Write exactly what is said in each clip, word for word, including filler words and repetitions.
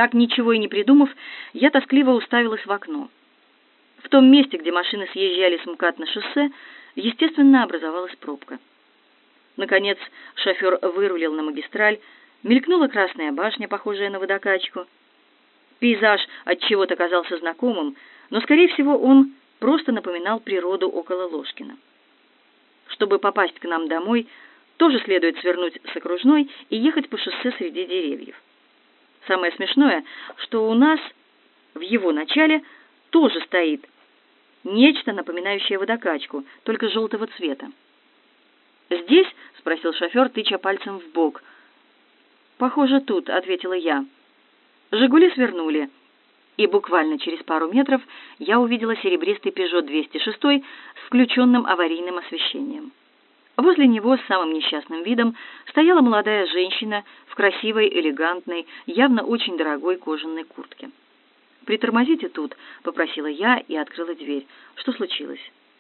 Так ничего и не придумав, я тоскливо уставилась в окно. В том месте, где машины съезжали с МКАД на шоссе, естественно, образовалась пробка. Наконец, шофер вырулил на магистраль, мелькнула красная башня, похожая на водокачку. Пейзаж отчего-то казался знакомым, но, скорее всего, он просто напоминал природу около Ложкина. Чтобы попасть к нам домой, тоже следует свернуть с окружной и ехать по шоссе среди деревьев. Самое смешное, что у нас в его начале тоже стоит нечто, напоминающее водокачку, только желтого цвета. «Здесь?» — спросил шофер, тыча пальцем в бок. «Похоже, тут», — ответила я. «Жигули» свернули, и буквально через пару метров я увидела серебристый «Пежо двести шесть» с включенным аварийным освещением. Возле него с самым несчастным видом стояла молодая женщина в красивой, элегантной, явно очень дорогой кожаной куртке. «Притормозите тут», — попросила я и открыла дверь. «Что случилось?»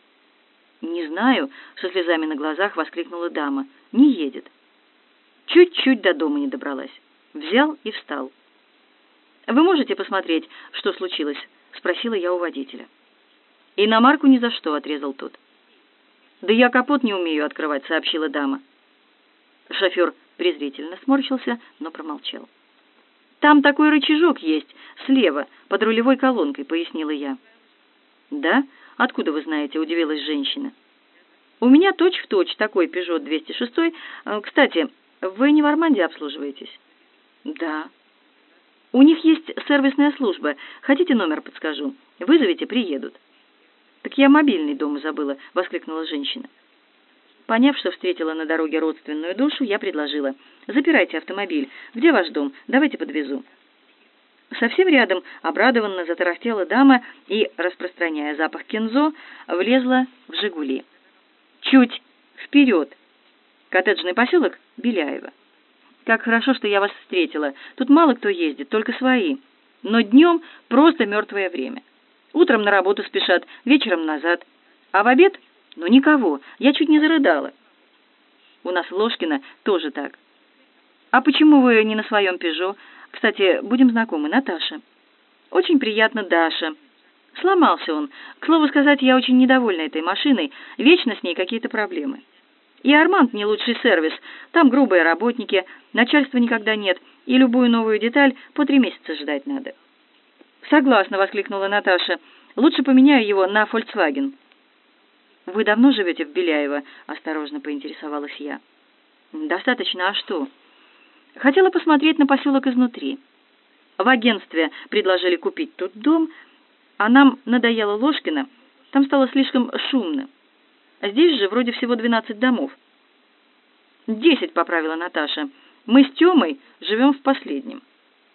«Не знаю», — со слезами на глазах воскликнула дама. «Не едет». Чуть-чуть до дома не добралась. Взял и встал. «Вы можете посмотреть, что случилось?» — спросила я у водителя. «Иномарку ни за что», — отрезал тот. «Да я капот не умею открывать», — сообщила дама. Шофер презрительно сморщился, но промолчал. «Там такой рычажок есть, слева, под рулевой колонкой», — пояснила я. «Да? Откуда вы знаете?» — удивилась женщина. «У меня точь-в-точь такой «Пежо двести шесть». Кстати, вы не в Арманде обслуживаетесь?» «Да». «У них есть сервисная служба. Хотите, номер подскажу? Вызовите, приедут». «Так я мобильный дома забыла», — воскликнула женщина. Поняв, что встретила на дороге родственную душу, я предложила: «Запирайте автомобиль. Где ваш дом? Давайте подвезу». Совсем рядом обрадованно затарахтела дама и, распространяя запах кензо, влезла в «Жигули». «Чуть вперед. Коттеджный поселок Беляево. Как хорошо, что я вас встретила. Тут мало кто ездит, только свои. Но днем просто мертвое время. Утром на работу спешат, вечером назад. А в обед? Ну, никого. Я чуть не зарыдала. У нас в Ложкино тоже так. А почему вы не на своем «Пежо»? Кстати, будем знакомы, Наташа». «Очень приятно, Даша». Сломался он. К слову сказать, я очень недовольна этой машиной. Вечно с ней какие-то проблемы. И Арманд не лучший сервис. Там грубые работники, начальства никогда нет, и любую новую деталь по три месяца ждать надо. «Согласна», — воскликнула Наташа. «Лучше поменяю его на «Фольксваген». «Вы давно живете в Беляево?» — осторожно поинтересовалась я. «Достаточно, а что?» «Хотела посмотреть на поселок изнутри. В агентстве предложили купить тут дом, а нам надоело Ложкино, там стало слишком шумно. Здесь же вроде всего двенадцать домов». «Десять», — поправила Наташа. «Мы с Тёмой живем в последнем».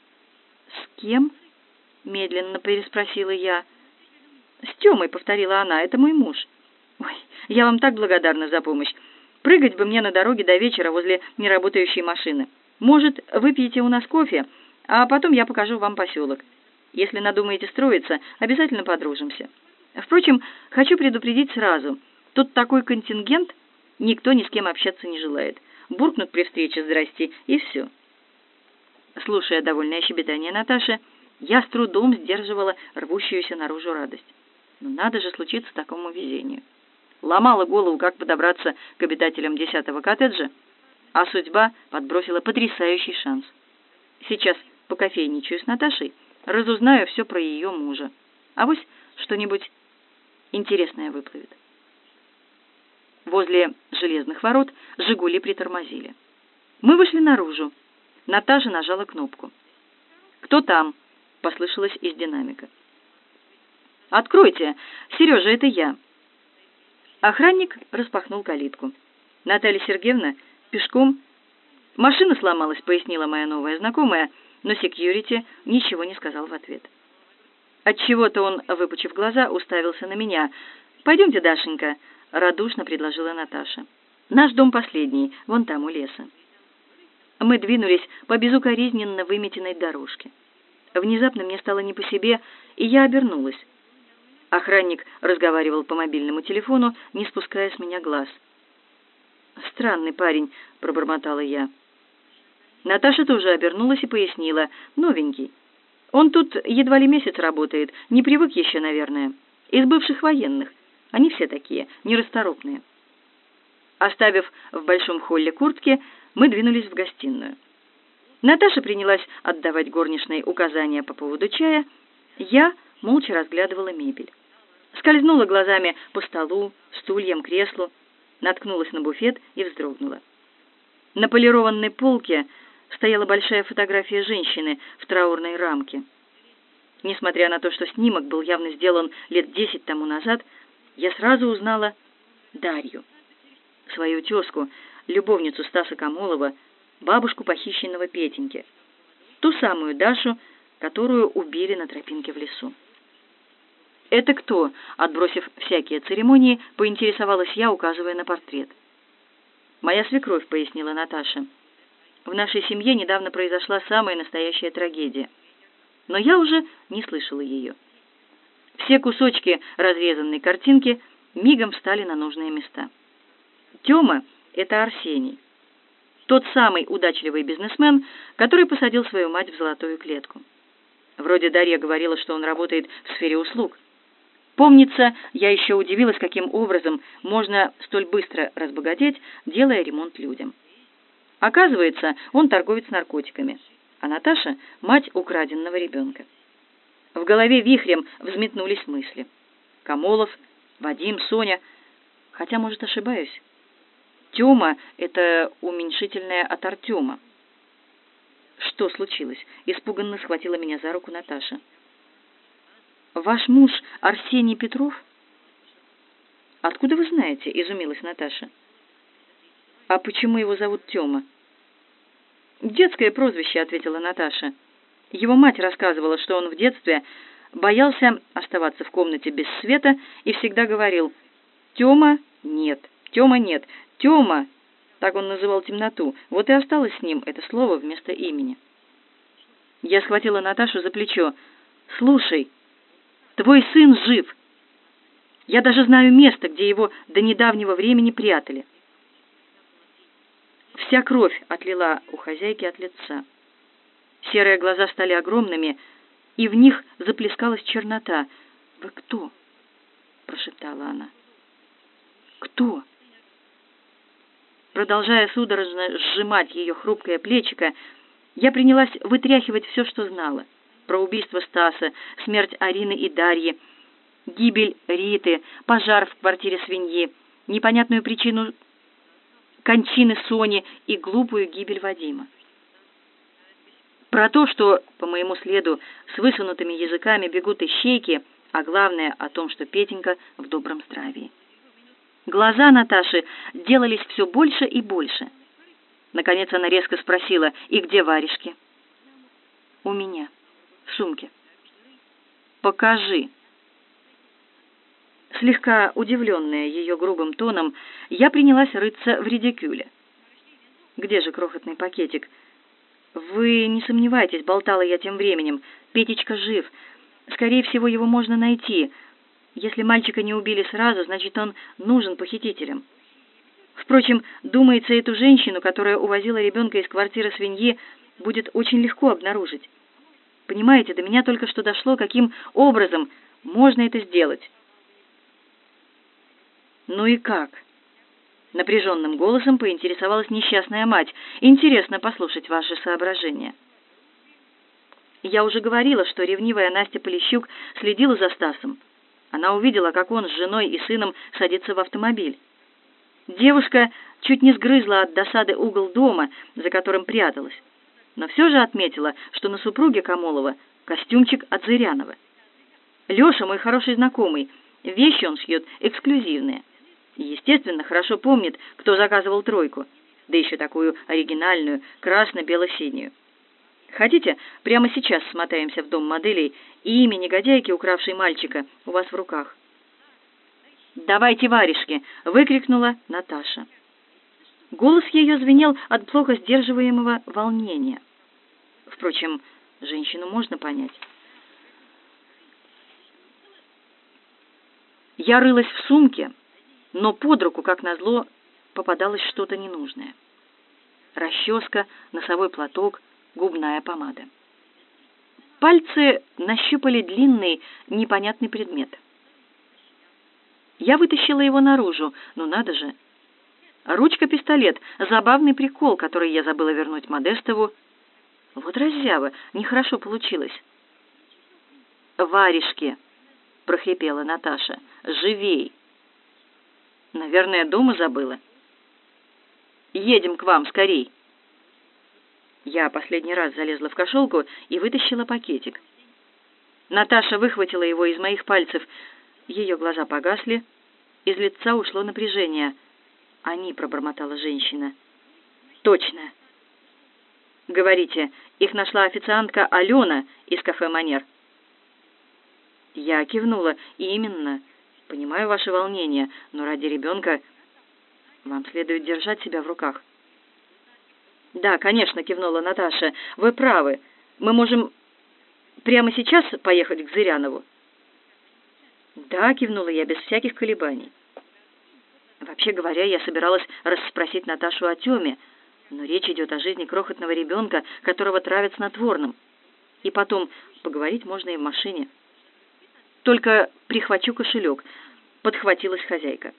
«С кем?» — медленно переспросила я. «С Тёмой», — повторила она, — «это мой муж». «Ой, я вам так благодарна за помощь. Прыгать бы мне на дороге до вечера возле неработающей машины. Может, выпьете у нас кофе, а потом я покажу вам поселок. Если надумаете строиться, обязательно подружимся. Впрочем, хочу предупредить сразу. Тут такой контингент, никто ни с кем общаться не желает. Буркнут при встрече «здрасте» и все». Слушая довольное щебетание Наташи, я с трудом сдерживала рвущуюся наружу радость. Но надо же случиться такому везению. Ломала голову, как подобраться к обитателям десятого коттеджа, а судьба подбросила потрясающий шанс. Сейчас покофейничаю с Наташей, разузнаю все про ее мужа. Авось что-нибудь интересное выплывет. Возле железных ворот «Жигули» притормозили. Мы вышли наружу. Наташа нажала кнопку. «Кто там?» — послышалось из динамика. «Откройте! Сережа, это я!» Охранник распахнул калитку. «Наталья Сергеевна, пешком?» «Машина сломалась», — пояснила моя новая знакомая, но секьюрити ничего не сказал в ответ. Отчего-то он, выпучив глаза, уставился на меня. «Пойдемте, Дашенька», — радушно предложила Наташа. «Наш дом последний, вон там, у леса». Мы двинулись по безукоризненно выметенной дорожке. Внезапно мне стало не по себе, и я обернулась. Охранник разговаривал по мобильному телефону, не спуская с меня глаз. «Странный парень», — пробормотала я. Наташа тоже обернулась и пояснила: «Новенький». Он тут едва ли месяц работает, не привык еще, наверное. Из бывших военных. Они все такие, нерасторопные. Оставив в большом холле куртки, мы двинулись в гостиную. Наташа принялась отдавать горничной указания по поводу чая. Я молча разглядывала мебель. Скользнула глазами по столу, стульям, креслу, наткнулась на буфет и вздрогнула. На полированной полке стояла большая фотография женщины в траурной рамке. Несмотря на то, что снимок был явно сделан лет десять тому назад, я сразу узнала Дарью, свою тезку, любовницу Стаса Камолова, бабушку похищенного Петеньки, ту самую Дашу, которую убили на тропинке в лесу. «Это кто?» — отбросив всякие церемонии, поинтересовалась я, указывая на портрет. «Моя свекровь», — пояснила Наташа. «В нашей семье недавно произошла самая настоящая трагедия, но я уже не слышала ее». Все кусочки разрезанной картинки мигом встали на нужные места. Тёма — это Арсений, тот самый удачливый бизнесмен, который посадил свою мать в золотую клетку. Вроде Дарья говорила, что он работает в сфере услуг. Помнится, я еще удивилась, каким образом можно столь быстро разбогатеть, делая ремонт людям. Оказывается, он торговец наркотиками, а Наташа — мать украденного ребенка. В голове вихрем взметнулись мысли. Камолов, Вадим, Соня. Хотя, может, ошибаюсь. Тёма — это уменьшительное от Артема. Что случилось? Испуганно схватила меня за руку Наташа. «Ваш муж Арсений Петров?» «Откуда вы знаете?» — изумилась Наташа. «А почему его зовут Тёма?» «Детское прозвище», — ответила Наташа. «Его мать рассказывала, что он в детстве боялся оставаться в комнате без света и всегда говорил: «Тёма, нет, Тёма, нет, Тёма», так он называл темноту, вот и осталось с ним это слово вместо имени». Я схватила Наташу за плечо. «Слушай, твой сын жив. Я даже знаю место, где его до недавнего времени прятали». Вся кровь отлила у хозяйки от лица. Серые глаза стали огромными, и в них заплескалась чернота. «Вы кто?» — прошептала она. «Кто?» Продолжая судорожно сжимать ее хрупкое плечико, я принялась вытряхивать все, что знала. Про убийство Стаса, смерть Арины и Дарьи, гибель Риты, пожар в квартире свиньи, непонятную причину кончины Сони и глупую гибель Вадима. Про то, что по моему следу с высунутыми языками бегут ищейки, а главное о том, что Петенька в добром здравии. Глаза Наташи делались все больше и больше. Наконец она резко спросила: «И где варежки?» «У меня, в сумке». «Покажи». Слегка удивленная ее грубым тоном, я принялась рыться в редикюле. «Где же крохотный пакетик?» «Вы не сомневайтесь», — болтала я тем временем, — «Петечка жив. Скорее всего, его можно найти. Если мальчика не убили сразу, значит, он нужен похитителям. Впрочем, думается, эту женщину, которая увозила ребенка из квартиры свиньи, будет очень легко обнаружить. Понимаете, до меня только что дошло, каким образом можно это сделать». «Ну и как?» — напряженным голосом поинтересовалась несчастная мать. «Интересно послушать ваши соображения». Я уже говорила, что ревнивая Настя Полищук следила за Стасом. Она увидела, как он с женой и сыном садится в автомобиль. Девушка чуть не сгрызла от досады угол дома, за которым пряталась, но все же отметила, что на супруге Камолова костюмчик от Зырянова. Леша, мой хороший знакомый, вещи он шьет эксклюзивные. И, естественно, хорошо помнит, кто заказывал тройку, да еще такую оригинальную, красно-бело-синюю. Хотите, прямо сейчас смотаемся в дом моделей, и имя негодяйки, укравшей мальчика, у вас в руках?» «Давайте варежки!» — выкрикнула Наташа. Голос ее звенел от плохо сдерживаемого волнения. Впрочем, женщину можно понять. Я рылась в сумке, но под руку, как назло, попадалось что-то ненужное. Расческа, носовой платок, губная помада. Пальцы нащупали длинный, непонятный предмет. Я вытащила его наружу, ну надо же. Ручка-пистолет, забавный прикол, который я забыла вернуть Модестову. Вот раззява, нехорошо получилось. «Варежки!» — прохрипела Наташа. «Живей!» «Наверное, дома забыла». «Едем к вам, скорей!» Я последний раз залезла в кошелку и вытащила пакетик. Наташа выхватила его из моих пальцев. Ее глаза погасли, из лица ушло напряжение. «Они», — пробормотала женщина. «Точно!» «Говорите, их нашла официантка Алена из кафе «Манер». Я кивнула. «Именно. Понимаю ваше волнение, но ради ребенка вам следует держать себя в руках». «Да, конечно», — кивнула Наташа. «Вы правы. Мы можем прямо сейчас поехать к Зырянову?» «Да», — кивнула я без всяких колебаний. Вообще говоря, я собиралась расспросить Наташу о Тёме, но речь идет о жизни крохотного ребенка, которого травят снотворным. И потом, поговорить можно и в машине. «Только прихвачу кошелек», — подхватилась хозяйка.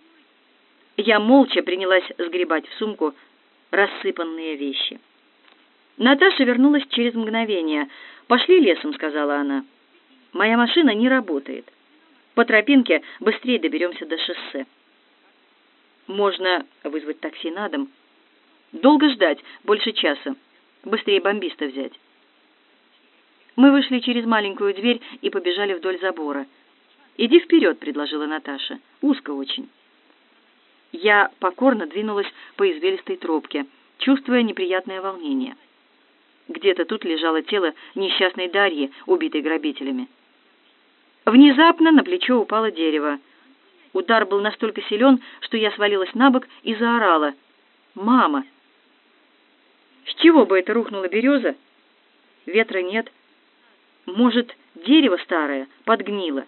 Я молча принялась сгребать в сумку рассыпанные вещи. Наташа вернулась через мгновение. «Пошли лесом», — сказала она. «Моя машина не работает. По тропинке быстрее доберемся до шоссе». «Можно вызвать такси на дом?» «Долго ждать, больше часа. Быстрее бомбиста взять». Мы вышли через маленькую дверь и побежали вдоль забора. «Иди вперед», — предложила Наташа. «Узко очень». Я покорно двинулась по извилистой тропке, чувствуя неприятное волнение. Где-то тут лежало тело несчастной Дарьи, убитой грабителями. Внезапно на плечо упало дерево. Удар был настолько силен, что я свалилась на бок и заорала: «Мама!» С чего бы это рухнула береза? Ветра нет. Может, дерево старое подгнило?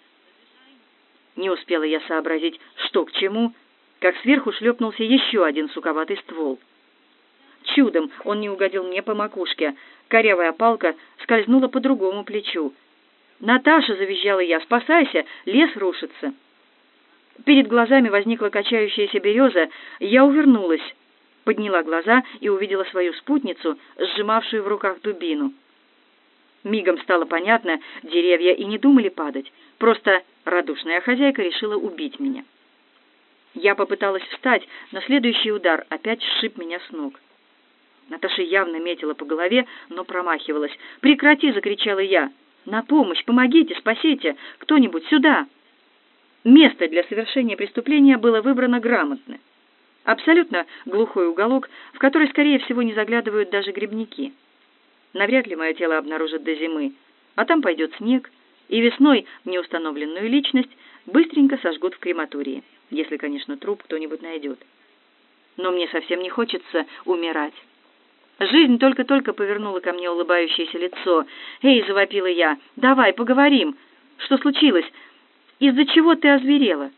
Не успела я сообразить, что к чему, как сверху шлепнулся еще один суковатый ствол. Чудом он не угодил мне по макушке. Корявая палка скользнула по другому плечу. «Наташа!» — завизжала я. «Спасайся! Лес рушится!» Перед глазами возникла качающаяся береза. Я увернулась, подняла глаза и увидела свою спутницу, сжимавшую в руках дубину. Мигом стало понятно, деревья и не думали падать. Просто радушная хозяйка решила убить меня. Я попыталась встать, но следующий удар опять сшиб меня с ног. Наташа явно метила по голове, но промахивалась. «Прекрати!» — закричала я. «На помощь! Помогите! Спасите! Кто-нибудь сюда!» Место для совершения преступления было выбрано грамотно. Абсолютно глухой уголок, в который, скорее всего, не заглядывают даже грибники. Навряд ли мое тело обнаружат до зимы, а там пойдет снег, и весной неустановленную личность быстренько сожгут в крематории, если, конечно, труп кто-нибудь найдет. Но мне совсем не хочется умирать. Жизнь только-только повернула ко мне улыбающееся лицо. «Эй!» — завопила я. «Давай, поговорим! Что случилось? Из-за чего ты озверела?»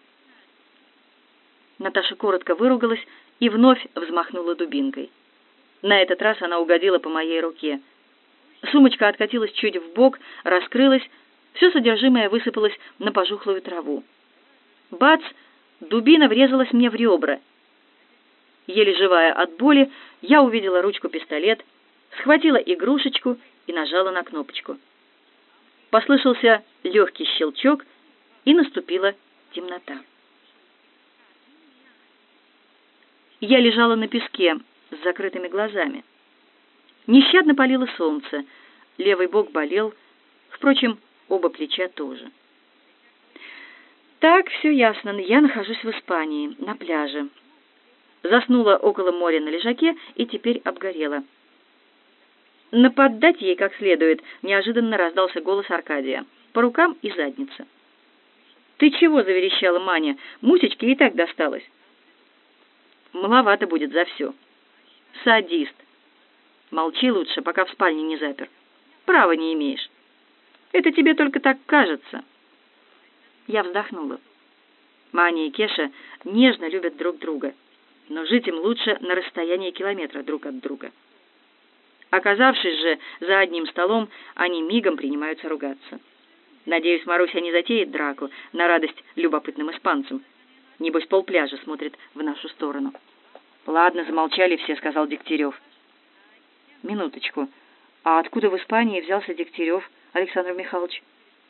Наташа коротко выругалась и вновь взмахнула дубинкой. На этот раз она угодила по моей руке. Сумочка откатилась чуть вбок, раскрылась, все содержимое высыпалось на пожухлую траву. Бац! Дубина врезалась мне в ребра. Еле живая от боли, я увидела ручку-пистолет, схватила игрушечку и нажала на кнопочку. Послышался легкий щелчок, и наступила темнота. Я лежала на песке с закрытыми глазами. Нещадно палило солнце, левый бок болел, впрочем, оба плеча тоже. Так, все ясно, я нахожусь в Испании, на пляже. Заснула около моря на лежаке и теперь обгорела. Наподдать ей как следует, неожиданно раздался голос Аркадия. По рукам и заднице. «Ты чего?» — заверещала Маня. «Мусечке и так досталось». «Маловато будет за все». «Садист». «Молчи лучше, пока в спальне не запер. Права не имеешь. Это тебе только так кажется». Я вздохнула. Маня и Кеша нежно любят друг друга, но жить им лучше на расстоянии километра друг от друга. Оказавшись же за одним столом, они мигом принимаются ругаться. Надеюсь, Маруся не затеет драку на радость любопытным испанцам. Небось, полпляжа смотрит в нашу сторону. «Ладно, замолчали все», — сказал Дегтярев. «Минуточку. А откуда в Испании взялся Дегтярев, Александр Михайлович?»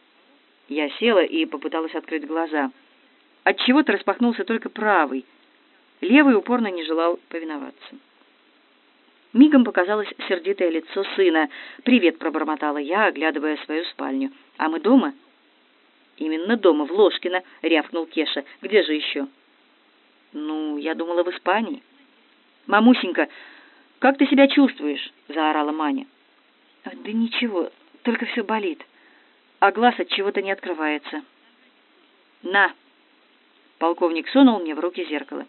Я села и попыталась открыть глаза. Отчего-то распахнулся только правый. Левый упорно не желал повиноваться. Мигом показалось сердитое лицо сына. «Привет», — пробормотала я, оглядывая свою спальню. «А мы дома?» «Именно дома, в Ложкино», — рявкнул Кеша. «Где же еще?» «Ну, я думала, в Испании». «Мамусенька, как ты себя чувствуешь?» — заорала Маня. «Да ничего, только все болит, а глаз от чего-то не открывается». «На!» — полковник сунул мне в руки зеркало.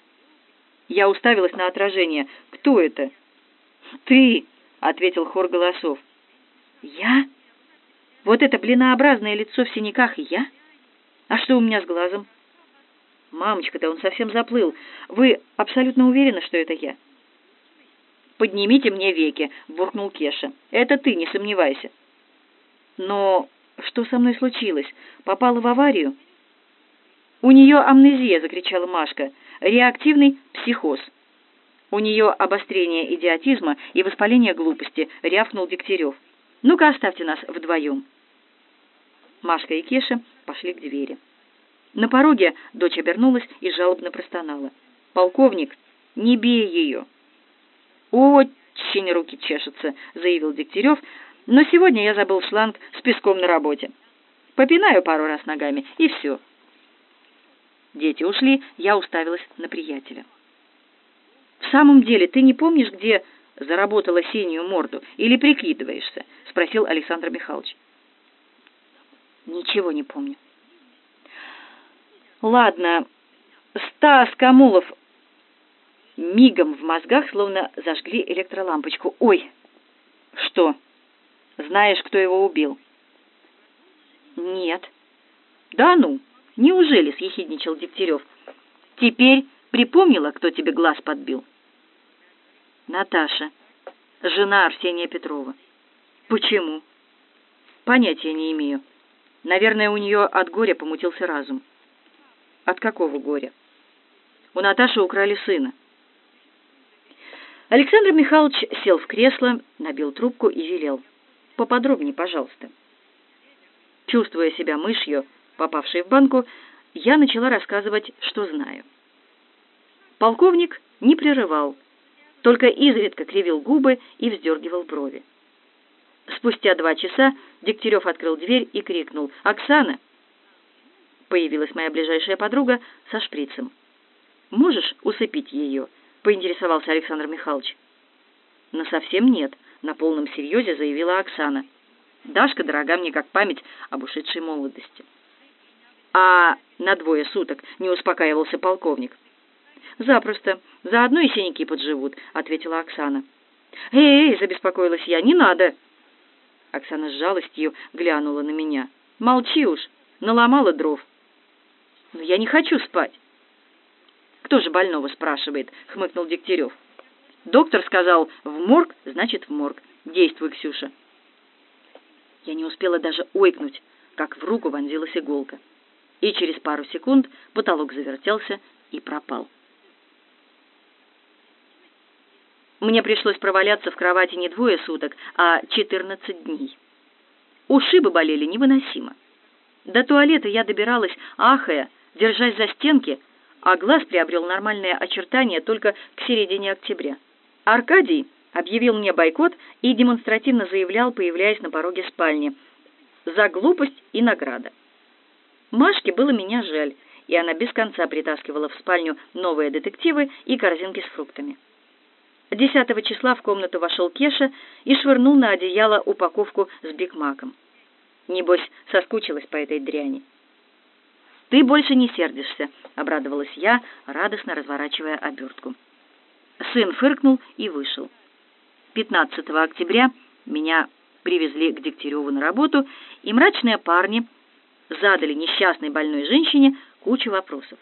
Я уставилась на отражение. «Кто это?» «Ты!» — ответил хор голосов. «Я? Вот это блинообразное лицо в синяках я? А что у меня с глазом?» «Мамочка-то, он совсем заплыл. Вы абсолютно уверены, что это я?» «Поднимите мне веки», — буркнул Кеша. «Это ты, не сомневайся». «Но что со мной случилось? Попала в аварию?» «У нее амнезия», — закричала Машка. «Реактивный психоз». «У нее обострение идиотизма и воспаление глупости», — рявкнул Дегтярев. «Ну-ка, оставьте нас вдвоем». Машка и Кеша пошли к двери. На пороге дочь обернулась и жалобно простонала. «Полковник, не бей ее!» «Очень руки чешутся», — заявил Дегтярев, «но сегодня я забыл шланг с песком на работе. Попинаю пару раз ногами, и все». Дети ушли, я уставилась на приятеля. «В самом деле, ты не помнишь, где заработала синюю морду, или прикидываешься?» — спросил Александр Михайлович. «Ничего не помню». «Ладно, Стас Камулов». Мигом в мозгах словно зажгли электролампочку. «Ой!» «Что? Знаешь, кто его убил?» «Нет». «Да ну! Неужели?» — съехидничал Дегтярев. «Теперь припомнила, кто тебе глаз подбил?» «Наташа, жена Арсения Петрова». «Почему?» «Понятия не имею. Наверное, у нее от горя помутился разум». «От какого горя?» «У Наташи украли сына». Александр Михайлович сел в кресло, набил трубку и велел: «Поподробнее, пожалуйста». Чувствуя себя мышью, попавшей в банку, я начала рассказывать, что знаю. Полковник не прерывал, только изредка кривил губы и вздергивал брови. Спустя два часа Дегтярев открыл дверь и крикнул: «Оксана!» Появилась моя ближайшая подруга со шприцем. «Можешь усыпить ее?» — поинтересовался Александр Михайлович. «Насовсем нет», — на полном серьезе заявила Оксана. «Дашка дорога мне как память об ушедшей молодости». «А на двое суток не успокаивался полковник?» «Запросто. Заодно и синяки подживут», — ответила Оксана. «Эй, эй!» — забеспокоилась я. «Не надо!» Оксана с жалостью глянула на меня. «Молчи уж, наломала дров». «Но я не хочу спать». «Кто же больного спрашивает?» — хмыкнул Дегтярев. «Доктор сказал, в морг, значит, в морг. Действуй, Ксюша». Я не успела даже ойкнуть, как в руку вонзилась иголка. И через пару секунд потолок завертелся и пропал. Мне пришлось проваляться в кровати не двое суток, а четырнадцать дней. Ушибы болели невыносимо. До туалета я добиралась, ахая, держась за стенки, а глаз приобрел нормальное очертание только к середине октября. Аркадий объявил мне бойкот и демонстративно заявлял, появляясь на пороге спальни: «За глупость и награда». Машке было меня жаль, и она без конца притаскивала в спальню новые детективы и корзинки с фруктами. Десятого числа в комнату вошел Кеша и швырнул на одеяло упаковку с бигмаком. Небось, соскучилась по этой дряни. «Ты больше не сердишься», — обрадовалась я, радостно разворачивая обертку. Сын фыркнул и вышел. пятнадцатого октября меня привезли к Дегтяреву на работу, и мрачные парни задали несчастной больной женщине кучу вопросов.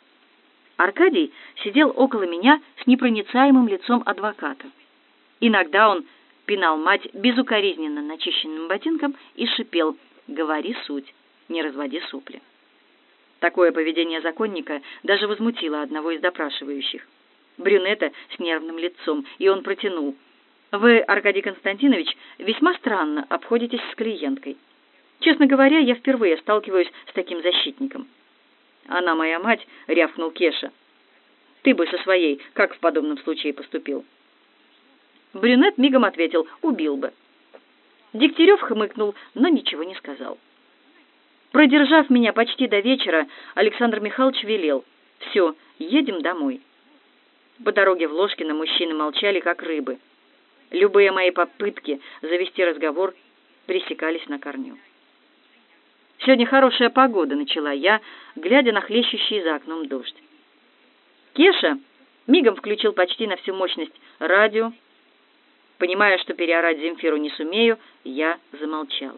Аркадий сидел около меня с непроницаемым лицом адвоката. Иногда он пинал мать безукоризненно начищенным ботинком и шипел: «Говори суть, не разводи сопли». Такое поведение законника даже возмутило одного из допрашивающих, брюнета с нервным лицом, и он протянул: «Вы, Аркадий Константинович, весьма странно обходитесь с клиенткой. Честно говоря, я впервые сталкиваюсь с таким защитником». «Она моя мать», — рявкнул Кеша. «Ты бы со своей как в подобном случае поступил?» Брюнет мигом ответил: «Убил бы». Дегтярев хмыкнул, но ничего не сказал. Продержав меня почти до вечера, Александр Михайлович велел: «Все, едем домой». По дороге в Ложкино мужчины молчали, как рыбы. Любые мои попытки завести разговор пресекались на корню. «Сегодня хорошая погода», — начала я, глядя на хлещущий за окном дождь. Кеша мигом включил почти на всю мощность радио. Понимая, что переорать Земфиру не сумею, я замолчала.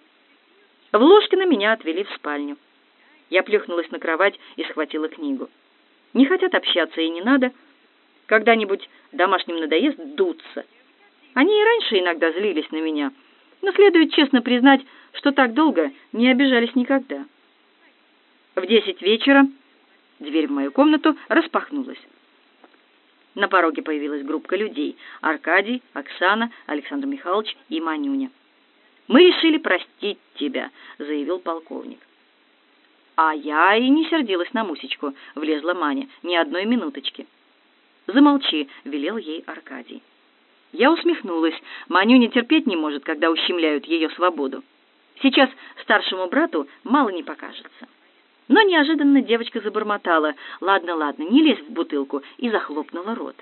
В Ложкино меня отвели в спальню. Я плюхнулась на кровать и схватила книгу. Не хотят общаться и не надо. Когда-нибудь домашним надоест дуться. Они и раньше иногда злились на меня, но следует честно признать, что так долго не обижались никогда. В десять вечера дверь в мою комнату распахнулась. На пороге появилась группа людей: Аркадий, Оксана, Александр Михайлович и Манюня. «Мы решили простить тебя», — заявил полковник. «А я и не сердилась на Мусечку», — влезла Маня, — «ни одной минуточки». «Замолчи», — велел ей Аркадий. Я усмехнулась. Манюня терпеть не может, когда ущемляют ее свободу. Сейчас старшему брату мало не покажется. Но неожиданно девочка забормотала: «Ладно, ладно, не лезь в бутылку», и захлопнула рот.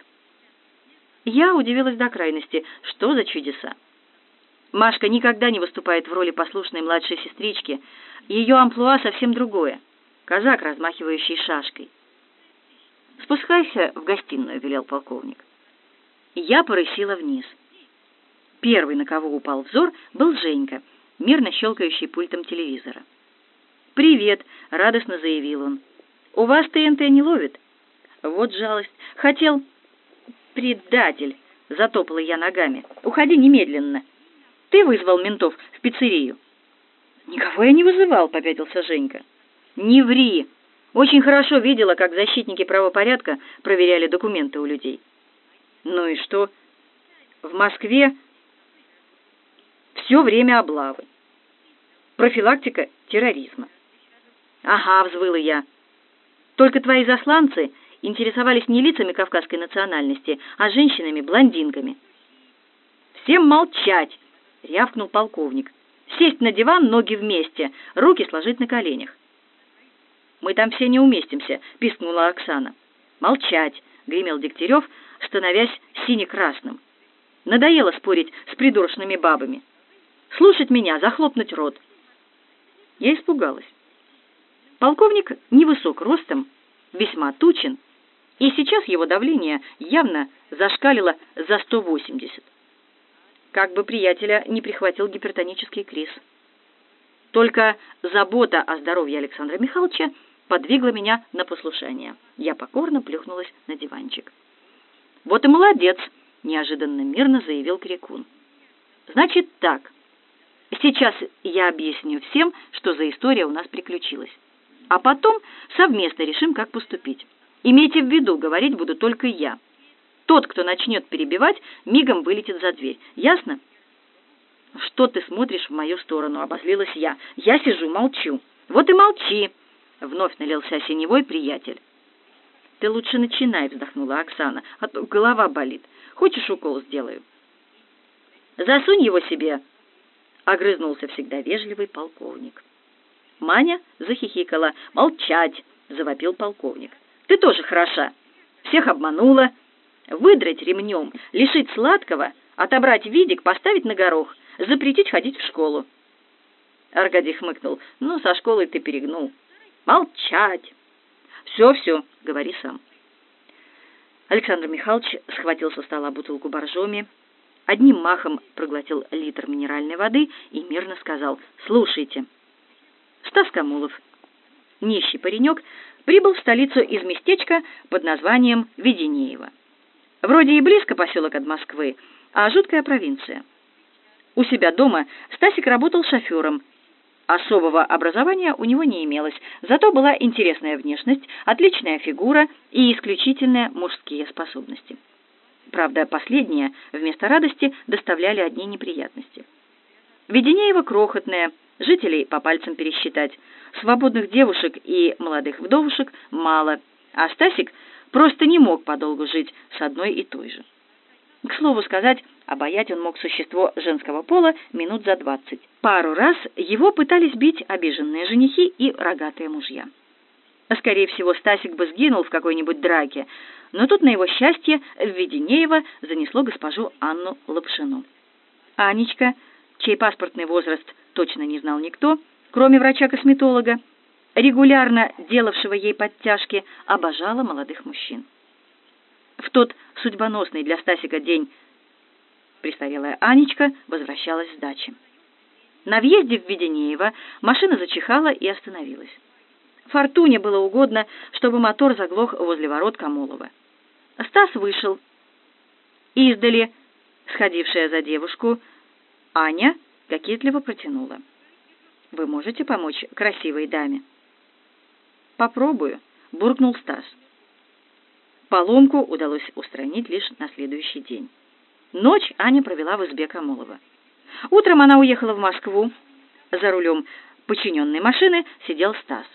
Я удивилась до крайности. Что за чудеса? Машка никогда не выступает в роли послушной младшей сестрички. Ее амплуа совсем другое. Казак, размахивающий шашкой. «Спускайся в гостиную», — велел полковник. Я порысила вниз. Первый, на кого упал взор, был Женька, мирно щелкающий пультом телевизора. «Привет», — радостно заявил он. «У вас ТНТ не ловит?» Вот жалость. Хотел... «Предатель», — затопала я ногами. «Уходи немедленно. Ты вызвал ментов в пиццерию». «Никого я не вызывал», — попятился Женька. «Не ври. Очень хорошо видела, как защитники правопорядка проверяли документы у людей». «Ну и что? В Москве все время облавы. Профилактика терроризма». «Ага», — взвыла я. «Только твои засланцы интересовались не лицами кавказской национальности, а женщинами-блондинками». «Всем молчать!» — рявкнул полковник. «Сесть на диван, ноги вместе, руки сложить на коленях». «Мы там все не уместимся», — пискнула Оксана. «Молчать!» — гремел Дегтярев, становясь сине-красным. «Надоело спорить с придурочными бабами. Слушать меня, захлопнуть рот». Я испугалась. Полковник невысок ростом, весьма тучен, и сейчас его давление явно зашкалило за сто восемьдесят. Как бы приятеля не прихватил гипертонический криз. Только забота о здоровье Александра Михайловича подвигла меня на послушание. Я покорно плюхнулась на диванчик. «Вот и молодец», — неожиданно мирно заявил Крикун. «Значит так. Сейчас я объясню всем, что за история у нас приключилась. А потом совместно решим, как поступить. Имейте в виду, говорить буду только я. Тот, кто начнет перебивать, мигом вылетит за дверь. Ясно?» «Что ты смотришь в мою сторону?» — обозлилась я. «Я сижу, молчу». «Вот и молчи!» — вновь налился синевой приятель. «Ты лучше начинай», — вздохнула Оксана, — «а то голова болит. Хочешь, укол сделаю?» «Засунь его себе!» — огрызнулся всегда вежливый полковник. Маня захихикала. «Молчать!» — завопил полковник. «Ты тоже хороша. Всех обманула. Выдрать ремнем, лишить сладкого, отобрать видик, поставить на горох, запретить ходить в школу». Аркадий хмыкнул. «Ну, со школой ты перегнул». «Молчать!» «Все-все, говори сам». Александр Михайлович схватил со стола бутылку боржоми, одним махом проглотил литр минеральной воды и мирно сказал: «Слушайте. Стас Камулов, нищий паренек, прибыл в столицу из местечка под названием Веденеево. Вроде и близко поселок от Москвы, а жуткая провинция. У себя дома Стасик работал шофером. Особого образования у него не имелось, зато была интересная внешность, отличная фигура и исключительные мужские способности. Правда, последние вместо радости доставляли одни неприятности. Веденеево крохотное, жителей по пальцам пересчитать, свободных девушек и молодых вдовушек мало, а Стасик просто не мог подолгу жить с одной и той же. К слову сказать, обаять он мог существо женского пола минут за двадцать. Пару раз его пытались бить обиженные женихи и рогатые мужья. Скорее всего, Стасик бы сгинул в какой-нибудь драке, но тут, на его счастье, в Веденеево занесло госпожу Анну Лапшину. Анечка, чей паспортный возраст точно не знал никто, кроме врача-косметолога, регулярно делавшего ей подтяжки, обожала молодых мужчин. В тот судьбоносный для Стасика день престарелая Анечка возвращалась с дачи. На въезде в Веденеево машина зачихала и остановилась. Фортуне было угодно, чтобы мотор заглох возле ворот Камолова. Стас вышел. Издали, сходившая за девушку, Аня кокетливо протянула: «Вы можете помочь красивой даме?» «Попробую», — буркнул Стас. Поломку удалось устранить лишь на следующий день. Ночь Аня провела в избе Камолова. Утром она уехала в Москву. За рулем подчиненной машины сидел Стас.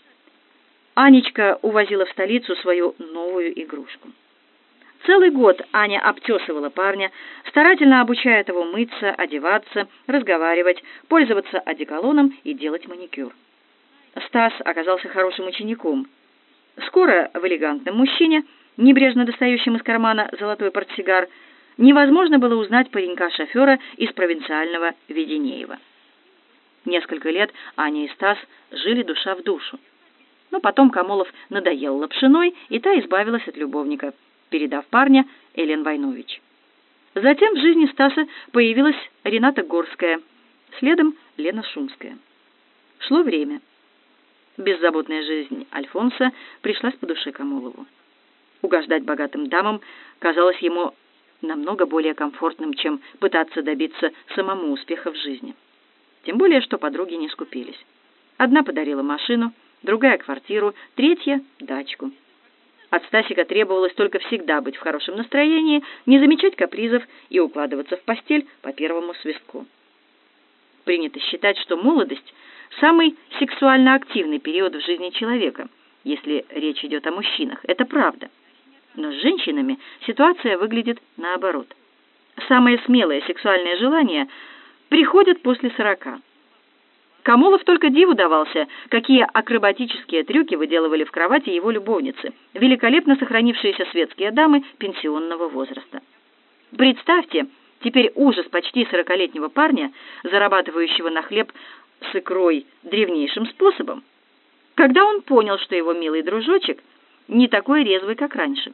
Анечка увозила в столицу свою новую игрушку. Целый год Аня обтесывала парня, старательно обучая его мыться, одеваться, разговаривать, пользоваться одеколоном и делать маникюр. Стас оказался хорошим учеником. Скоро в элегантном мужчине, небрежно достающем из кармана золотой портсигар, невозможно было узнать паренька-шофера из провинциального Веденеева. Несколько лет Аня и Стас жили душа в душу. Но потом Камолов надоел Лапшиной, и та избавилась от любовника, передав парня Элен Войнович. Затем в жизни Стаса появилась Рената Горская, следом Лена Шумская. Шло время. Беззаботная жизнь Альфонса пришлась по душе Камолову. Угождать богатым дамам казалось ему намного более комфортным, чем пытаться добиться самому успеха в жизни. Тем более, что подруги не скупились. Одна подарила машину, другая — квартиру, третья — дачку. От Стасика требовалось только всегда быть в хорошем настроении, не замечать капризов и укладываться в постель по первому свистку. Принято считать, что молодость – самый сексуально активный период в жизни человека, если речь идет о мужчинах. Это правда. Но с женщинами ситуация выглядит наоборот. Самые смелые сексуальные желания приходят после сорока. Камолов только диву давался, какие акробатические трюки выделывали в кровати его любовницы, великолепно сохранившиеся светские дамы пенсионного возраста. Представьте теперь ужас почти сорокалетнего парня, зарабатывающего на хлеб с икрой древнейшим способом, когда он понял, что его милый дружочек не такой резвый, как раньше.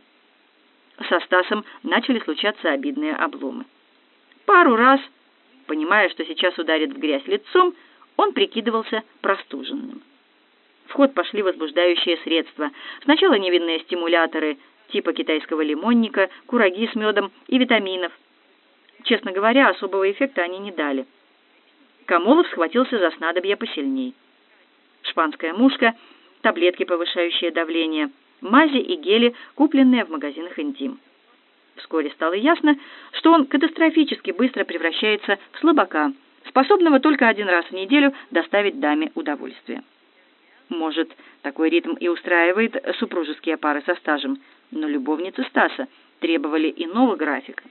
Со Стасом начали случаться обидные обломы. Пару раз, понимая, что сейчас ударит в грязь лицом, он прикидывался простуженным. В ход пошли возбуждающие средства. Сначала невинные стимуляторы типа китайского лимонника, кураги с медом и витаминов. Честно говоря, особого эффекта они не дали. Камолов схватился за снадобье посильней. Шпанская мушка, таблетки, повышающие давление, мази и гели, купленные в магазинах «Интим». Вскоре стало ясно, что он катастрофически быстро превращается в слабака, способного только один раз в неделю доставить даме удовольствие. Может, такой ритм и устраивает супружеские пары со стажем, но любовницы Стаса требовали иного графика.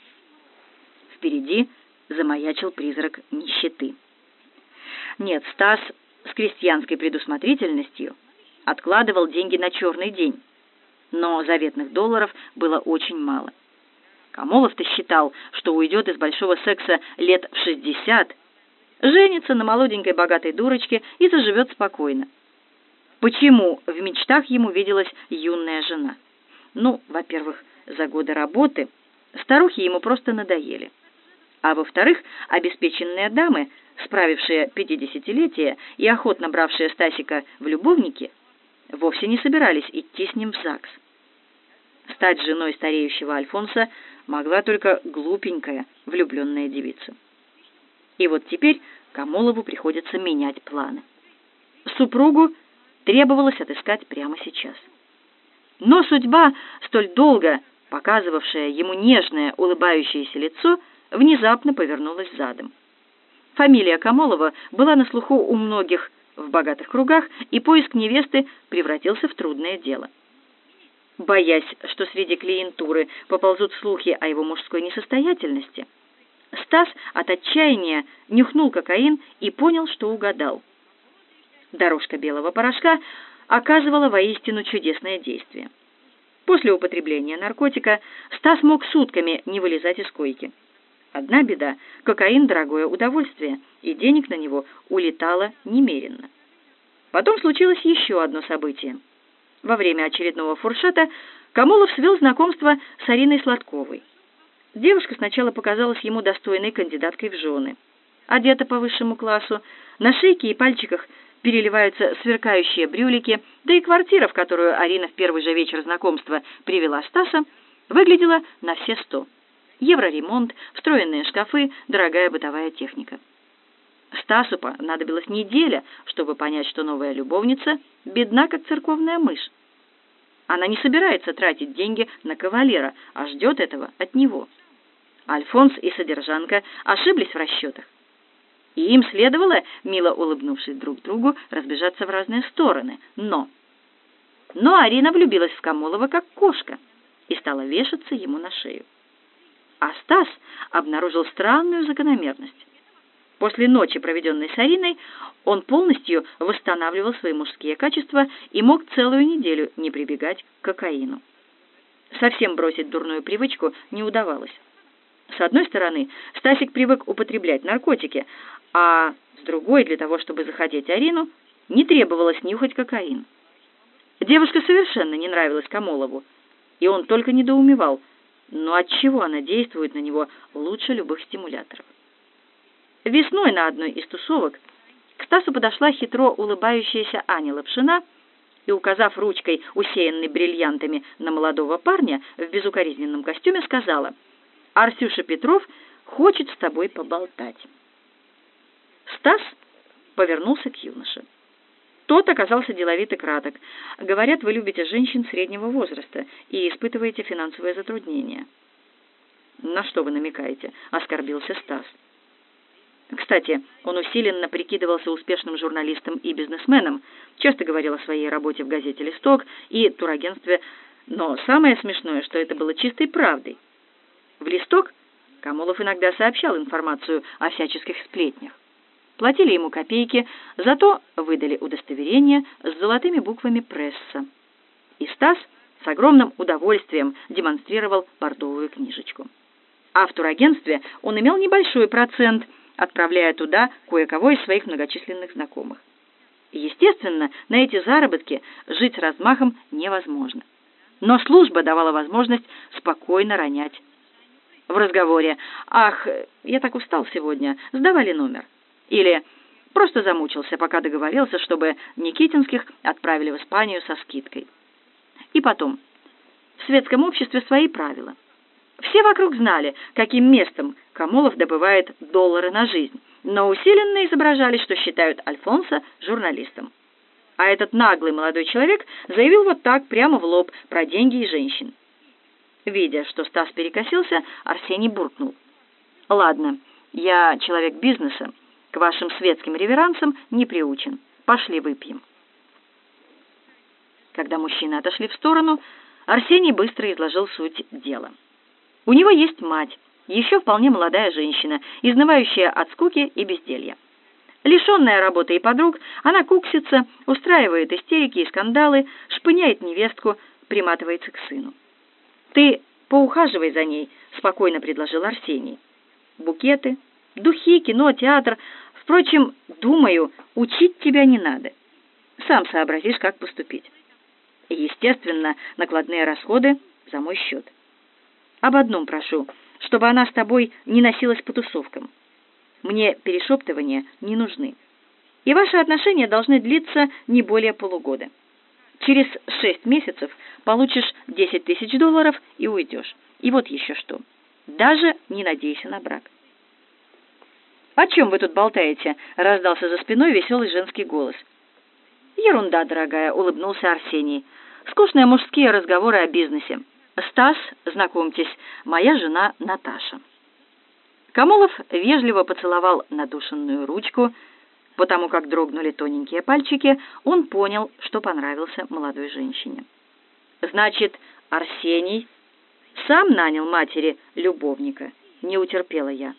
Впереди замаячил призрак нищеты. Нет, Стас с крестьянской предусмотрительностью откладывал деньги на черный день, но заветных долларов было очень мало. Камолов-то считал, что уйдет из большого секса лет в шестьдесят, женится на молоденькой богатой дурочке и заживет спокойно. Почему в мечтах ему виделась юная жена? Ну, во-первых, за годы работы старухи ему просто надоели. А во-вторых, обеспеченные дамы, справившие пятидесятилетие и охотно бравшие Стасика в любовники, вовсе не собирались идти с ним в ЗАГС. Стать женой стареющего Альфонса могла только глупенькая влюбленная девица. И вот теперь Камолову приходится менять планы. Супругу требовалось отыскать прямо сейчас. Но судьба, столь долго показывавшая ему нежное, улыбающееся лицо, внезапно повернулась задом. Фамилия Камолова была на слуху у многих в богатых кругах, и поиск невесты превратился в трудное дело. Боясь, что среди клиентуры поползут слухи о его мужской несостоятельности, Стас от отчаяния нюхнул кокаин и понял, что угадал. Дорожка белого порошка оказывала воистину чудесное действие. После употребления наркотика Стас мог сутками не вылезать из койки. Одна беда — кокаин — дорогое удовольствие, и денег на него улетало немерено. Потом случилось еще одно событие. Во время очередного фуршета Камолов свел знакомство с Ариной Сладковой. Девушка сначала показалась ему достойной кандидаткой в жены. Одета по высшему классу, на шейке и пальчиках переливаются сверкающие брюлики, да и квартира, в которую Арина в первый же вечер знакомства привела Стаса, выглядела на все сто. Евроремонт, встроенные шкафы, дорогая бытовая техника. Стасу понадобилась неделя, чтобы понять, что новая любовница бедна, как церковная мышь. Она не собирается тратить деньги на кавалера, а ждет этого от него. Альфонс и содержанка ошиблись в расчетах. И им следовало, мило улыбнувшись друг другу, разбежаться в разные стороны. Но... Но Арина влюбилась в Камолова как кошка и стала вешаться ему на шею. А Стас обнаружил странную закономерность. После ночи, проведенной с Ариной, он полностью восстанавливал свои мужские качества и мог целую неделю не прибегать к кокаину. Совсем бросить дурную привычку не удавалось. С одной стороны, Стасик привык употреблять наркотики, а с другой, для того, чтобы захотеть Арину, не требовалось нюхать кокаин. Девушка совершенно не нравилась Камолову, и он только недоумевал, но отчего она действует на него лучше любых стимуляторов. Весной на одной из тусовок к Стасу подошла хитро улыбающаяся Аня Лапшина и, указав ручкой, усеянной бриллиантами, на молодого парня в безукоризненном костюме, сказала: «Арсюша Петров хочет с тобой поболтать». Стас повернулся к юноше. Тот оказался деловит и краток. «Говорят, вы любите женщин среднего возраста и испытываете финансовые затруднения». «На что вы намекаете?» — оскорбился Стас. Кстати, он усиленно прикидывался успешным журналистом и бизнесменом, часто говорил о своей работе в газете «Листок» и турагентстве, но самое смешное, что это было чистой правдой. В «Листок» Камолов иногда сообщал информацию о всяческих сплетнях. Платили ему копейки, зато выдали удостоверение с золотыми буквами «Пресса». И Стас с огромным удовольствием демонстрировал бордовую книжечку. А в турагентстве он имел небольшой процент, отправляя туда кое-кого из своих многочисленных знакомых. Естественно, на эти заработки жить с размахом невозможно. Но служба давала возможность спокойно ронять. В разговоре: «Ах, я так устал сегодня, сдавали номер». Или «Просто замучился, пока договорился, чтобы Никитинских отправили в Испанию со скидкой». И потом, в светском обществе свои правила. Все вокруг знали, каким местом Камолов добывает доллары на жизнь, но усиленно изображали, что считают Альфонса журналистом. А этот наглый молодой человек заявил вот так, прямо в лоб, про деньги и женщин. Видя, что Стас перекосился, Арсений буркнул: «Ладно, я человек бизнеса, к вашим светским реверансам не приучен. Пошли выпьем». Когда мужчины отошли в сторону, Арсений быстро изложил суть дела. У него есть мать, еще вполне молодая женщина, изнывающая от скуки и безделья. Лишенная работы и подруг, она куксится, устраивает истерики и скандалы, шпыняет невестку, приматывается к сыну. «Ты поухаживай за ней», — спокойно предложил Арсений. «Букеты, духи, кино, театр. Впрочем, думаю, учить тебя не надо. Сам сообразишь, как поступить. Естественно, накладные расходы за мой счет. Об одном прошу, чтобы она с тобой не носилась по тусовкам. Мне перешептывания не нужны. И ваши отношения должны длиться не более полугода. Через шесть месяцев получишь десять тысяч долларов и уйдешь. И вот еще что. Даже не надейся на брак. «О чем вы тут болтаете?» — раздался за спиной веселый женский голос. «Ерунда, дорогая», — улыбнулся Арсений. «Скучные мужские разговоры о бизнесе. Стас, знакомьтесь, моя жена Наташа». Камолов вежливо поцеловал надушенную ручку. Потому как дрогнули тоненькие пальчики, он понял, что понравился молодой женщине. «Значит, Арсений сам нанял матери любовника?» — не утерпела я.